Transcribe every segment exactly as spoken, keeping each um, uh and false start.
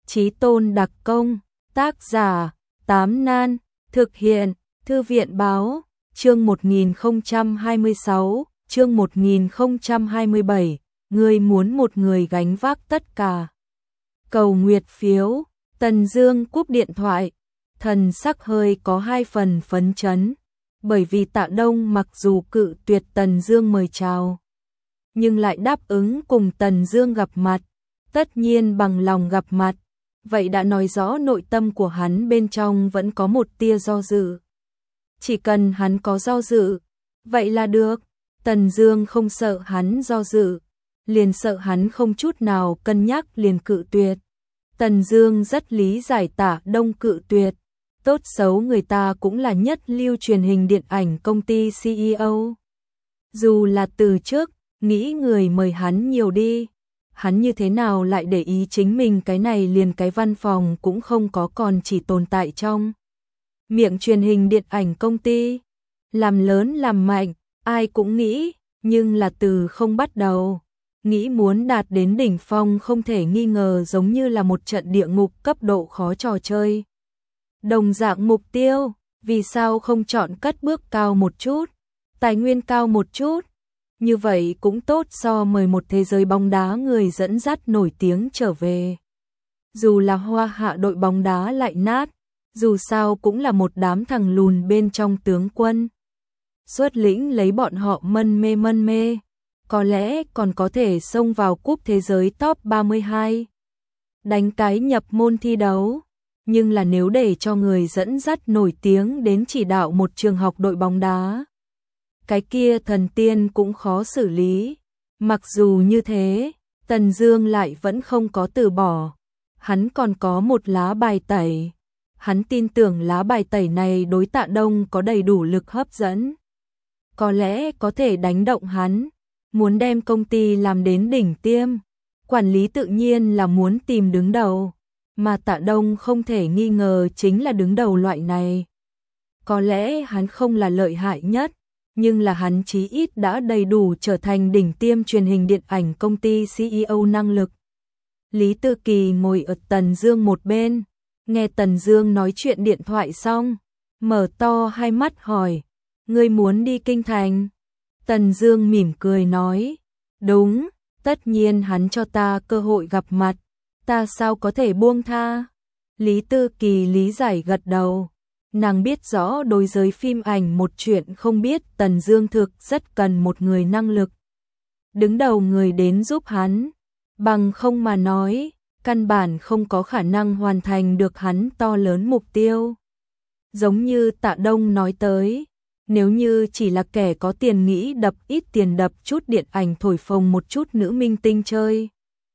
Chí Tôn đặc công, tác giả, Tám Nan, thực hiện, Thư viện báo, chương một nghìn không trăm hai mươi sáu, chương một nghìn không trăm hai mươi bảy, ngươi muốn một người gánh vác tất cả. Cầu nguyệt phiếu, Tần Dương cúp điện thoại, thần sắc hơi có hai phần phấn chấn, bởi vì Tạ Đông mặc dù cự tuyệt Tần Dương mời chào, nhưng lại đáp ứng cùng Tần Dương gặp mặt, tất nhiên bằng lòng gặp mặt, vậy đã nói rõ nội tâm của hắn bên trong vẫn có một tia do dự. Chỉ cần hắn có do dự, vậy là được, Tần Dương không sợ hắn do dự, liền sợ hắn không chút nào cân nhắc liền cự tuyệt. Tần Dương rất lý giải Tạ Đông cự tuyệt, tốt xấu người ta cũng là nhất lưu truyền hình điện ảnh công ty xê e ô. Dù là từ trước, nghĩ người mời hắn nhiều đi, hắn như thế nào lại để ý chính mình cái này liền cái văn phòng cũng không có còn chỉ tồn tại trong miệng truyền hình điện ảnh công ty. Làm lớn làm mạnh, ai cũng nghĩ, nhưng là từ không bắt đầu. Nghĩ muốn đạt đến đỉnh phong không thể nghi ngờ giống như là một trận địa ngục cấp độ khó trò chơi. Đồng dạng mục tiêu, vì sao không chọn cất bước cao một chút, tài nguyên cao một chút? Như vậy cũng tốt so mời một thế giới bóng đá người dẫn dắt nổi tiếng trở về. Dù là Hoa Hạ đội bóng đá lại nát, dù sao cũng là một đám thằng lùn bên trong tướng quân. Xuất lĩnh lấy bọn họ mân mê mân mê, có lẽ còn có thể xông vào cúp thế giới top ba mươi hai. Đánh cái nhập môn thi đấu, nhưng là nếu để cho người dẫn dắt nổi tiếng đến chỉ đạo một trường học đội bóng đá, cái kia thần tiên cũng khó xử lý. Mặc dù như thế, Tần Dương lại vẫn không có từ bỏ. Hắn còn có một lá bài tẩy. Hắn tin tưởng lá bài tẩy này đối Tạ Đông có đầy đủ lực hấp dẫn. Có lẽ có thể đánh động hắn. Muốn đem công ty làm đến đỉnh tiêm, quản lý tự nhiên là muốn tìm đứng đầu. Mà Tạ Đông không thể nghi ngờ chính là đứng đầu loại này. Có lẽ hắn không là lợi hại nhất, nhưng là hắn chí ít đã đầy đủ trở thành đỉnh tiêm truyền hình điện ảnh công ty xê e ô năng lực. Lý Tư Kỳ ngồi ở Tần Dương một bên, nghe Tần Dương nói chuyện điện thoại xong, mở to hai mắt hỏi, ngươi muốn đi Kinh Thành? Tần Dương mỉm cười nói, đúng, tất nhiên hắn cho ta cơ hội gặp mặt, ta sao có thể buông tha? Lý Tư Kỳ lý giải gật đầu. Nàng biết rõ đối giới phim ảnh một chuyện không biết Tần Dương thực rất cần một người năng lực đứng đầu người đến giúp hắn, bằng không mà nói, căn bản không có khả năng hoàn thành được hắn to lớn mục tiêu. Giống như Tạ Đông nói tới, nếu như chỉ là kẻ có tiền nghĩ đập ít tiền đập chút điện ảnh thổi phồng một chút nữ minh tinh chơi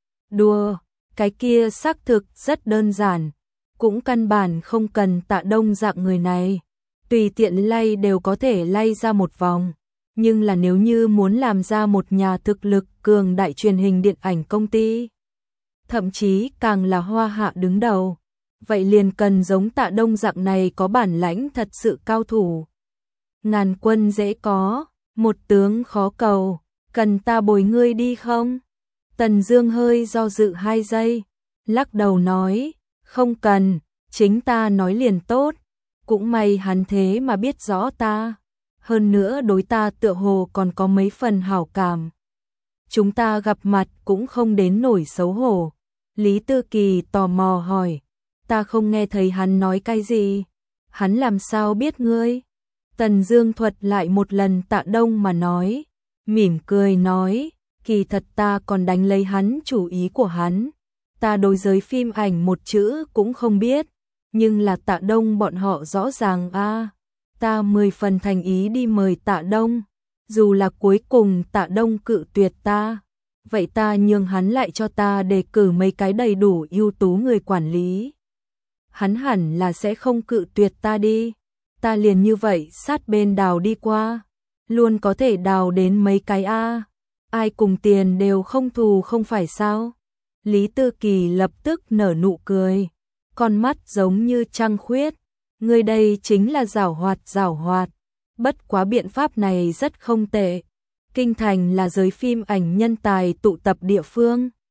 đùa, cái kia xác thực rất đơn giản. Cũng căn bản không cần Tạ Đông dạng người này, tùy tiện lay đều có thể lay ra một vòng, nhưng là nếu như muốn làm ra một nhà thực lực cường đại truyền hình điện ảnh công ty, thậm chí càng là Hoa Hạ đứng đầu, vậy liền cần giống Tạ Đông dạng này có bản lãnh thật sự cao thủ. Ngàn quân dễ có, một tướng khó cầu, cần ta bồi ngươi đi không? Tần Dương hơi do dự hai giây, lắc đầu nói, không cần, chính ta nói liền tốt, cũng may hắn thế mà biết rõ ta, hơn nữa đối ta tựa hồ còn có mấy phần hảo cảm. Chúng ta gặp mặt cũng không đến nổi xấu hổ. Lý Tư Kỳ tò mò hỏi, ta không nghe thấy hắn nói cái gì, hắn làm sao biết ngươi? Tần Dương thuật lại một lần Tạ Đông mà nói, mỉm cười nói, kỳ thật ta còn đánh lấy hắn chủ ý của hắn. Ta đối giới phim ảnh một chữ cũng không biết, nhưng là Tạ Đông bọn họ rõ ràng a, à, ta mười phần thành ý đi mời Tạ Đông, dù là cuối cùng Tạ Đông cự tuyệt ta, vậy ta nhường hắn lại cho ta đề cử mấy cái đầy đủ ưu tú người quản lý. Hắn hẳn là sẽ không cự tuyệt ta đi, ta liền như vậy sát bên đào đi qua, luôn có thể đào đến mấy cái a, à. Ai cùng tiền đều không thù không phải sao? Lý Tư Kỳ lập tức nở nụ cười, con mắt giống như trăng khuyết, ngươi đây chính là giảo hoạt giảo hoạt, bất quá biện pháp này rất không tệ. Kinh Thành là giới phim ảnh nhân tài tụ tập địa phương,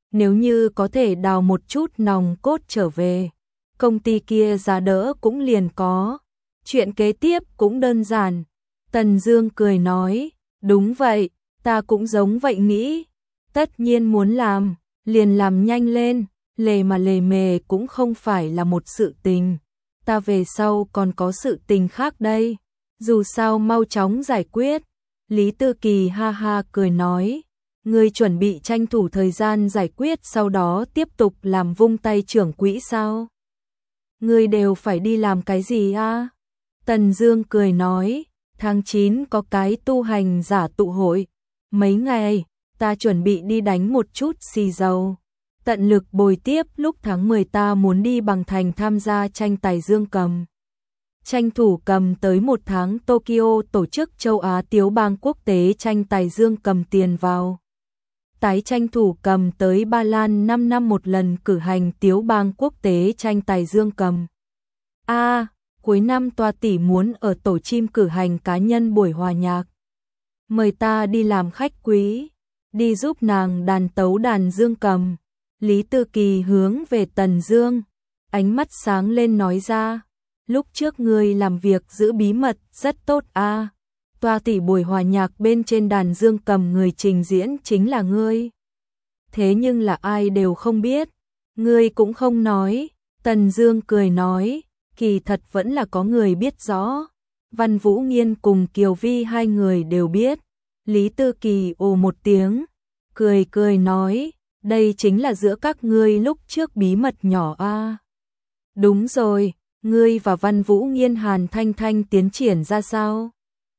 nếu như có thể đào một chút nòng cốt trở về, công ty kia giá đỡ cũng liền có. Chuyện kế tiếp cũng đơn giản. Tần Dương cười nói, đúng vậy, ta cũng giống vậy nghĩ. Tất nhiên muốn làm, liền làm nhanh lên, lề mà lề mề cũng không phải là một sự tình. Ta về sau còn có sự tình khác đây, dù sao mau chóng giải quyết. Lý Tư Kỳ ha ha cười nói, ngươi chuẩn bị tranh thủ thời gian giải quyết sau đó tiếp tục làm vung tay trưởng quỹ sao? Ngươi đều phải đi làm cái gì a? Tần Dương cười nói, tháng chín có cái tu hành giả tụ hội, mấy ngày, ta chuẩn bị đi đánh một chút xì dầu. Tận lực bồi tiếp lúc tháng mười ta muốn đi Bằng Thành tham gia tranh tài dương cầm. Tranh thủ cầm tới một tháng Tokyo tổ chức châu Á Tiếu bang quốc tế tranh tài dương cầm tiền vào. Tái tranh thủ cầm tới Ba Lan năm năm một lần cử hành Tiếu bang quốc tế tranh tài dương cầm. A, à, cuối năm Toa tỷ muốn ở tổ chim cử hành cá nhân buổi hòa nhạc. Mời ta đi làm khách quý, đi giúp nàng đàn tấu đàn dương cầm. Lý Tư Kỳ hướng về Tần Dương, ánh mắt sáng lên nói ra, lúc trước ngươi làm việc giữ bí mật rất tốt a. À. Toa tỷ buổi hòa nhạc bên trên đàn dương cầm người trình diễn chính là ngươi. Thế nhưng là ai đều không biết, ngươi cũng không nói. Tần Dương cười nói, kỳ thật vẫn là có người biết rõ. Văn Vũ Nghiên cùng Kiều Vi hai người đều biết. Lý Tư Kỳ ồ một tiếng, cười cười nói, đây chính là giữa các ngươi lúc trước bí mật nhỏ a. À. Đúng rồi, ngươi và Văn Vũ Nghiên Hàn Thanh Thanh tiến triển ra sao?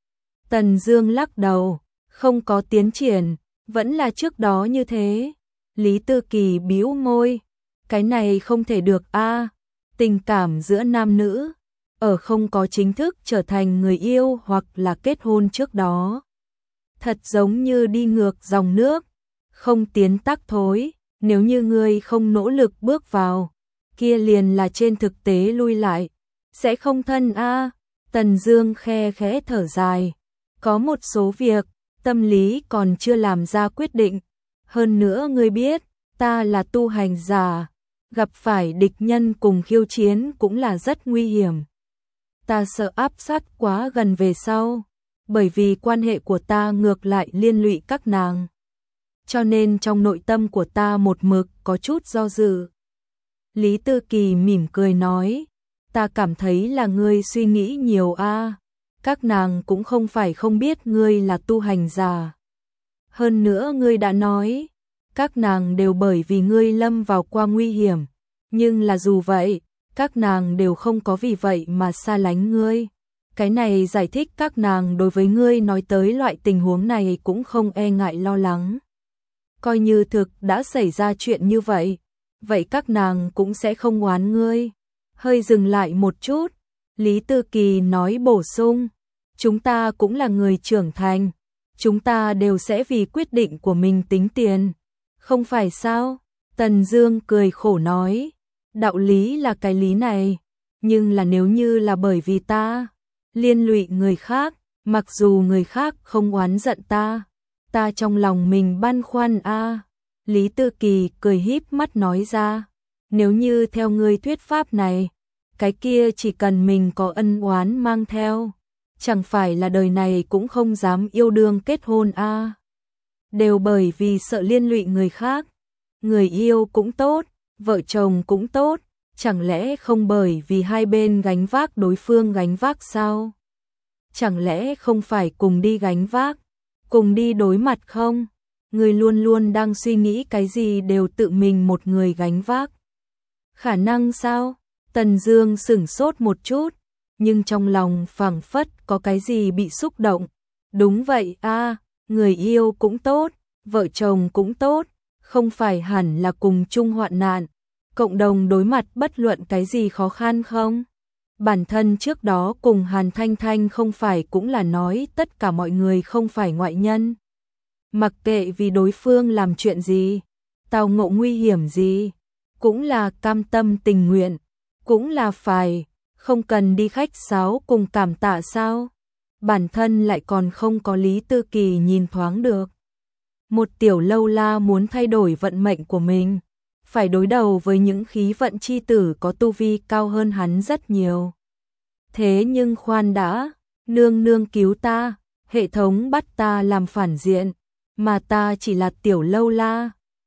Tần Dương lắc đầu, không có tiến triển, vẫn là trước đó như thế. Lý Tư Kỳ bĩu môi, cái này không thể được a, à. Tình cảm giữa nam nữ, ở không có chính thức trở thành người yêu hoặc là kết hôn trước đó, thật giống như đi ngược dòng nước, không tiến tắc thối, nếu như ngươi không nỗ lực bước vào, kia liền là trên thực tế lui lại, sẽ không thân a. À. Tần Dương khe khẽ thở dài, có một số việc, tâm lý còn chưa làm ra quyết định, hơn nữa ngươi biết, ta là tu hành giả, gặp phải địch nhân cùng khiêu chiến cũng là rất nguy hiểm. Ta sợ áp sát quá gần về sau, bởi vì quan hệ của ta ngược lại liên lụy các nàng. Cho nên trong nội tâm của ta một mực có chút do dự. Lý Tư Kỳ mỉm cười nói, ta cảm thấy là ngươi suy nghĩ nhiều a. À. Các nàng cũng không phải không biết ngươi là tu hành giả. Hơn nữa ngươi đã nói, các nàng đều bởi vì ngươi lâm vào qua nguy hiểm, nhưng là dù vậy, các nàng đều không có vì vậy mà xa lánh ngươi. Cái này giải thích các nàng đối với ngươi nói tới loại tình huống này cũng không e ngại lo lắng. Coi như thực đã xảy ra chuyện như vậy, vậy các nàng cũng sẽ không oán ngươi. Hơi dừng lại một chút, Lý Tư Kỳ nói bổ sung, chúng ta cũng là người trưởng thành, chúng ta đều sẽ vì quyết định của mình tính tiền, không phải sao? Tần Dương cười khổ nói, đạo lý là cái lý này, nhưng là nếu như là bởi vì ta liên lụy người khác, mặc dù người khác không oán giận ta, ta trong lòng mình băn khoăn a. À. Lý Tư Kỳ cười híp mắt nói ra, nếu như theo ngươi thuyết pháp này, cái kia chỉ cần mình có ân oán mang theo, chẳng phải là đời này cũng không dám yêu đương kết hôn a. À. Đều bởi vì sợ liên lụy người khác, người yêu cũng tốt, vợ chồng cũng tốt, chẳng lẽ không bởi vì hai bên gánh vác đối phương gánh vác sao? Chẳng lẽ không phải cùng đi gánh vác, cùng đi đối mặt không? Người luôn luôn đang suy nghĩ cái gì đều tự mình một người gánh vác. Khả năng sao? Tần Dương sửng sốt một chút, nhưng trong lòng phảng phất có cái gì bị xúc động. Đúng vậy a, à, người yêu cũng tốt, vợ chồng cũng tốt, không phải hẳn là cùng chung hoạn nạn, cộng đồng đối mặt bất luận cái gì khó khăn không? Bản thân trước đó cùng Hàn Thanh Thanh không phải cũng là nói tất cả mọi người không phải ngoại nhân. Mặc kệ vì đối phương làm chuyện gì, tao ngộ nguy hiểm gì, cũng là cam tâm tình nguyện, cũng là phải, không cần đi khách sáo cùng cảm tạ sao? Bản thân lại còn không có Lý Tư Kỳ nhìn thoáng được. Một tiểu lâu la muốn thay đổi vận mệnh của mình, phải đối đầu với những khí vận chi tử có tu vi cao hơn hắn rất nhiều. Thế nhưng khoan đã, nương nương cứu ta, hệ thống bắt ta làm phản diện, mà ta chỉ là tiểu lâu la,